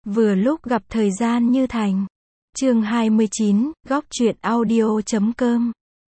Vừa lúc gặp thời gian như thành. Chương 29, góc truyện audio.com.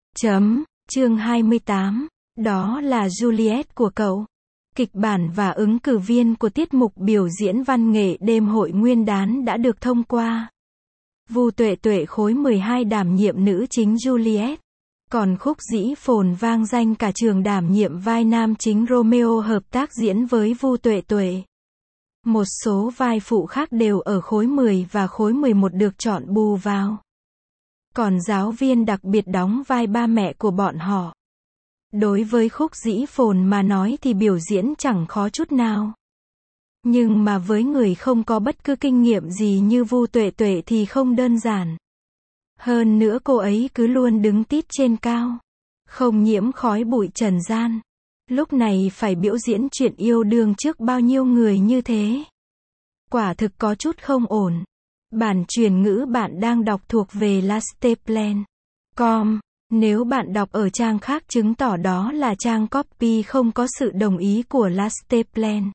Chương 28, đó là Juliet của cậu. Kịch bản và ứng cử viên của tiết mục biểu diễn văn nghệ đêm hội Nguyên đán đã được thông qua. Vu Tuệ Tuệ khối 12 đảm nhiệm nữ chính Juliet. Còn Khúc Dĩ Phồn vang danh cả trường đảm nhiệm vai nam chính Romeo hợp tác diễn với Vu Tuệ Tuệ. Một số vai phụ khác đều ở khối 10 và khối 11 được chọn bù vào. Còn giáo viên đặc biệt đóng vai ba mẹ của bọn họ. Đối với Khúc Dĩ Phồn mà nói thì biểu diễn chẳng khó chút nào. Nhưng mà với người không có bất cứ kinh nghiệm gì như Vu Tuệ Tuệ thì không đơn giản. Hơn nữa cô ấy cứ luôn đứng tít trên cao. Không nhiễm khói bụi trần gian. Lúc này phải biểu diễn chuyện yêu đương trước bao nhiêu người như thế. Quả thực có chút không ổn. Bản truyền ngữ bạn đang đọc thuộc về lasteplan.com. Nếu bạn đọc ở trang khác chứng tỏ đó là trang copy không có sự đồng ý của Lasteplan.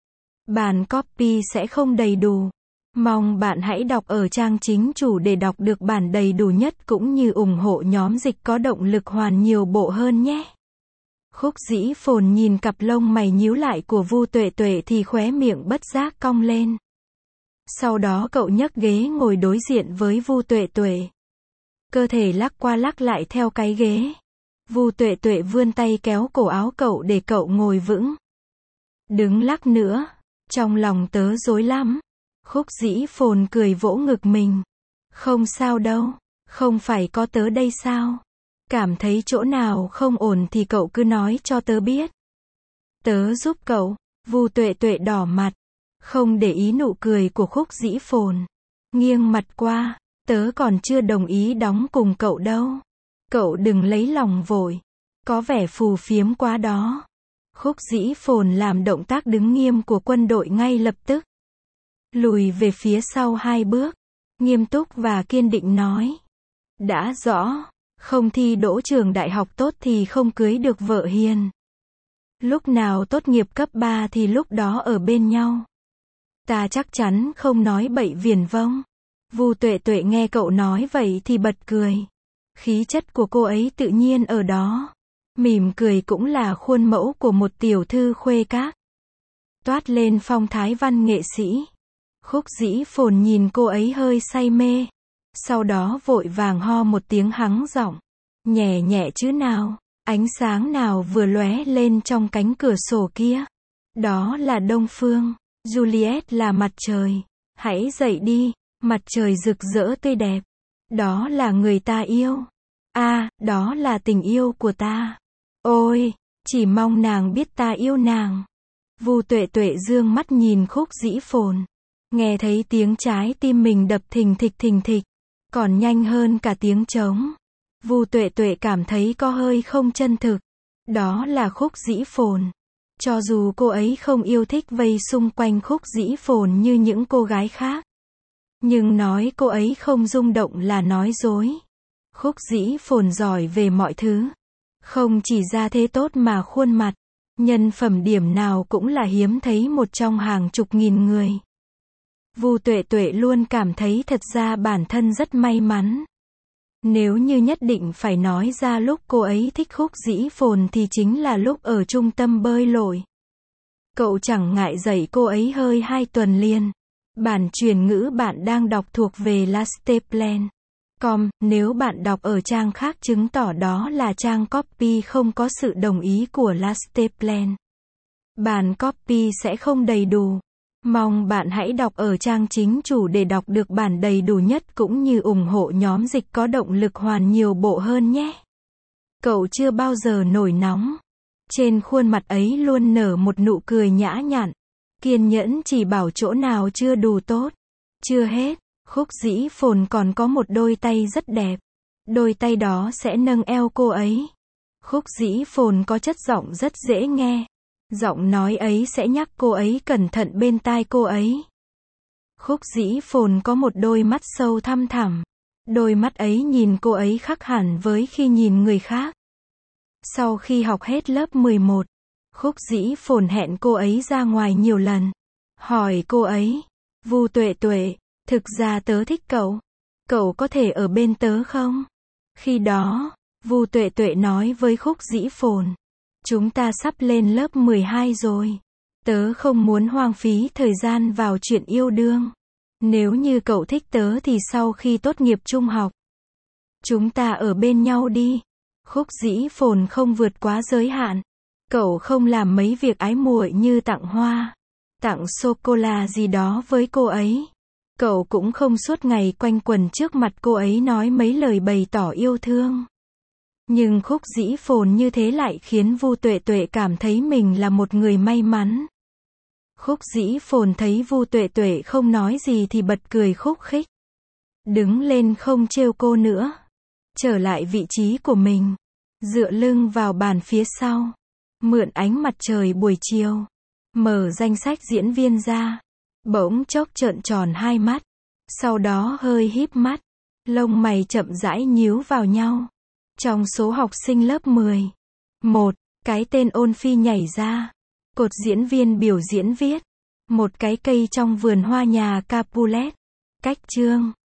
Bản copy sẽ không đầy đủ. Mong bạn hãy đọc ở trang chính chủ để đọc được bản đầy đủ nhất cũng như ủng hộ nhóm dịch có động lực hoàn nhiều bộ hơn nhé. Khúc Dĩ Phồn nhìn cặp lông mày nhíu lại của Vu Tuệ Tuệ thì khóe miệng bất giác cong lên. Sau đó cậu nhấc ghế ngồi đối diện với Vu Tuệ Tuệ. Cơ thể lắc qua lắc lại theo cái ghế. Vu Tuệ Tuệ vươn tay kéo cổ áo cậu để cậu ngồi vững. Đứng lắc nữa. Trong lòng tớ rối lắm. Khúc Dĩ Phồn cười vỗ ngực mình. Không sao đâu. Không phải có tớ đây sao? Cảm thấy chỗ nào không ổn thì cậu cứ nói cho tớ biết. Tớ giúp cậu. Vu Tuệ Tuệ đỏ mặt. Không để ý nụ cười của Khúc Dĩ Phồn. Nghiêng mặt qua. Tớ còn chưa đồng ý đóng cùng cậu đâu. Cậu đừng lấy lòng vội. Có vẻ phù phiếm quá đó. Khúc Dĩ Phồn làm động tác đứng nghiêm của quân đội ngay lập tức. Lùi về phía sau 2 bước. Nghiêm túc và kiên định nói. Đã rõ. Không thi đỗ trường đại học tốt thì không cưới được vợ hiền. Lúc nào tốt nghiệp cấp 3 thì lúc đó ở bên nhau. Ta chắc chắn không nói bậy viển vông. Vu Tuệ Tuệ nghe cậu nói vậy thì bật cười. Khí chất của cô ấy tự nhiên ở đó. Mỉm cười cũng là khuôn mẫu của một tiểu thư khuê các. Toát lên phong thái văn nghệ sĩ. Khúc Dĩ Phồn nhìn cô ấy hơi say mê. Sau đó vội vàng ho một tiếng hắng giọng. Nhẹ nhẹ chứ nào. Ánh sáng nào vừa lóe lên trong cánh cửa sổ kia. Đó là Đông Phương. Juliet là mặt trời. Hãy dậy đi. Mặt trời rực rỡ tươi đẹp. Đó là người ta yêu. Đó là tình yêu của ta. Ôi, chỉ mong nàng biết ta yêu nàng. Vu Tuệ Tuệ dương mắt nhìn Khúc Dĩ Phồn. Nghe thấy tiếng trái tim mình đập thình thịch. Còn nhanh hơn cả tiếng trống. Vu Tuệ Tuệ cảm thấy có hơi không chân thực. Đó là Khúc Dĩ Phồn. Cho dù cô ấy không yêu thích vây xung quanh Khúc Dĩ Phồn như những cô gái khác. Nhưng nói cô ấy không rung động là nói dối. Khúc Dĩ Phồn giỏi về mọi thứ. Không chỉ ra thế tốt mà khuôn mặt, nhân phẩm điểm nào cũng là hiếm thấy một trong hàng chục nghìn người. Vu Tuệ Tuệ luôn cảm thấy thật ra bản thân rất may mắn. Nếu như nhất định phải nói ra lúc cô ấy thích Khúc Dĩ Phồn thì chính là lúc ở trung tâm bơi lội. Cậu chẳng ngại dạy cô ấy hơi 2 tuần liền. Bản truyền ngữ bạn đang đọc thuộc về Lasteplan.com. Nếu bạn đọc ở trang khác chứng tỏ đó là trang copy không có sự đồng ý của Lasteplan. Bản copy sẽ không đầy đủ. Mong bạn hãy đọc ở trang chính chủ để đọc được bản đầy đủ nhất cũng như ủng hộ nhóm dịch có động lực hoàn nhiều bộ hơn nhé. Cậu chưa bao giờ nổi nóng. Trên khuôn mặt ấy luôn nở một nụ cười nhã nhặn. Kiên nhẫn chỉ bảo chỗ nào chưa đủ tốt. Chưa hết, Khúc Dĩ Phồn còn có một đôi tay rất đẹp. Đôi tay đó sẽ nâng eo cô ấy. Khúc Dĩ Phồn có chất giọng rất dễ nghe. Giọng nói ấy sẽ nhắc cô ấy cẩn thận bên tai cô ấy. Khúc Dĩ Phồn có một đôi mắt sâu thăm thẳm. Đôi mắt ấy nhìn cô ấy khác hẳn với khi nhìn người khác. Sau khi học hết lớp 11, Khúc Dĩ Phồn hẹn cô ấy ra ngoài nhiều lần. Hỏi cô ấy, Vu Tuệ Tuệ, thực ra tớ thích cậu. Cậu có thể ở bên tớ không? Khi đó, Vu Tuệ Tuệ nói với Khúc Dĩ Phồn. Chúng ta sắp lên lớp 12 rồi. Tớ không muốn hoang phí thời gian vào chuyện yêu đương. Nếu như cậu thích tớ thì sau khi tốt nghiệp trung học, chúng ta ở bên nhau đi. Khúc Dĩ Phồn không vượt quá giới hạn. Cậu không làm mấy việc ái muội như tặng hoa, tặng sô-cô-la gì đó với cô ấy. Cậu cũng không suốt ngày quanh quẩn trước mặt cô ấy nói mấy lời bày tỏ yêu thương. Nhưng Khúc Dĩ Phồn như thế lại khiến Vu Tuệ Tuệ cảm thấy mình là một người may mắn. Khúc Dĩ Phồn thấy Vu Tuệ Tuệ không nói gì thì bật cười khúc khích. Đứng lên không trêu cô nữa. Trở lại vị trí của mình. Dựa lưng vào bàn phía sau. Mượn ánh mặt trời buổi chiều. Mở danh sách diễn viên ra. Bỗng chốc trợn tròn hai mắt. Sau đó hơi híp mắt. Lông mày chậm rãi nhíu vào nhau. Trong số học sinh lớp 10. Một cái tên Ôn Phi nhảy ra. Cột diễn viên biểu diễn viết. Một cái cây trong vườn hoa nhà Capulet. Cách chương.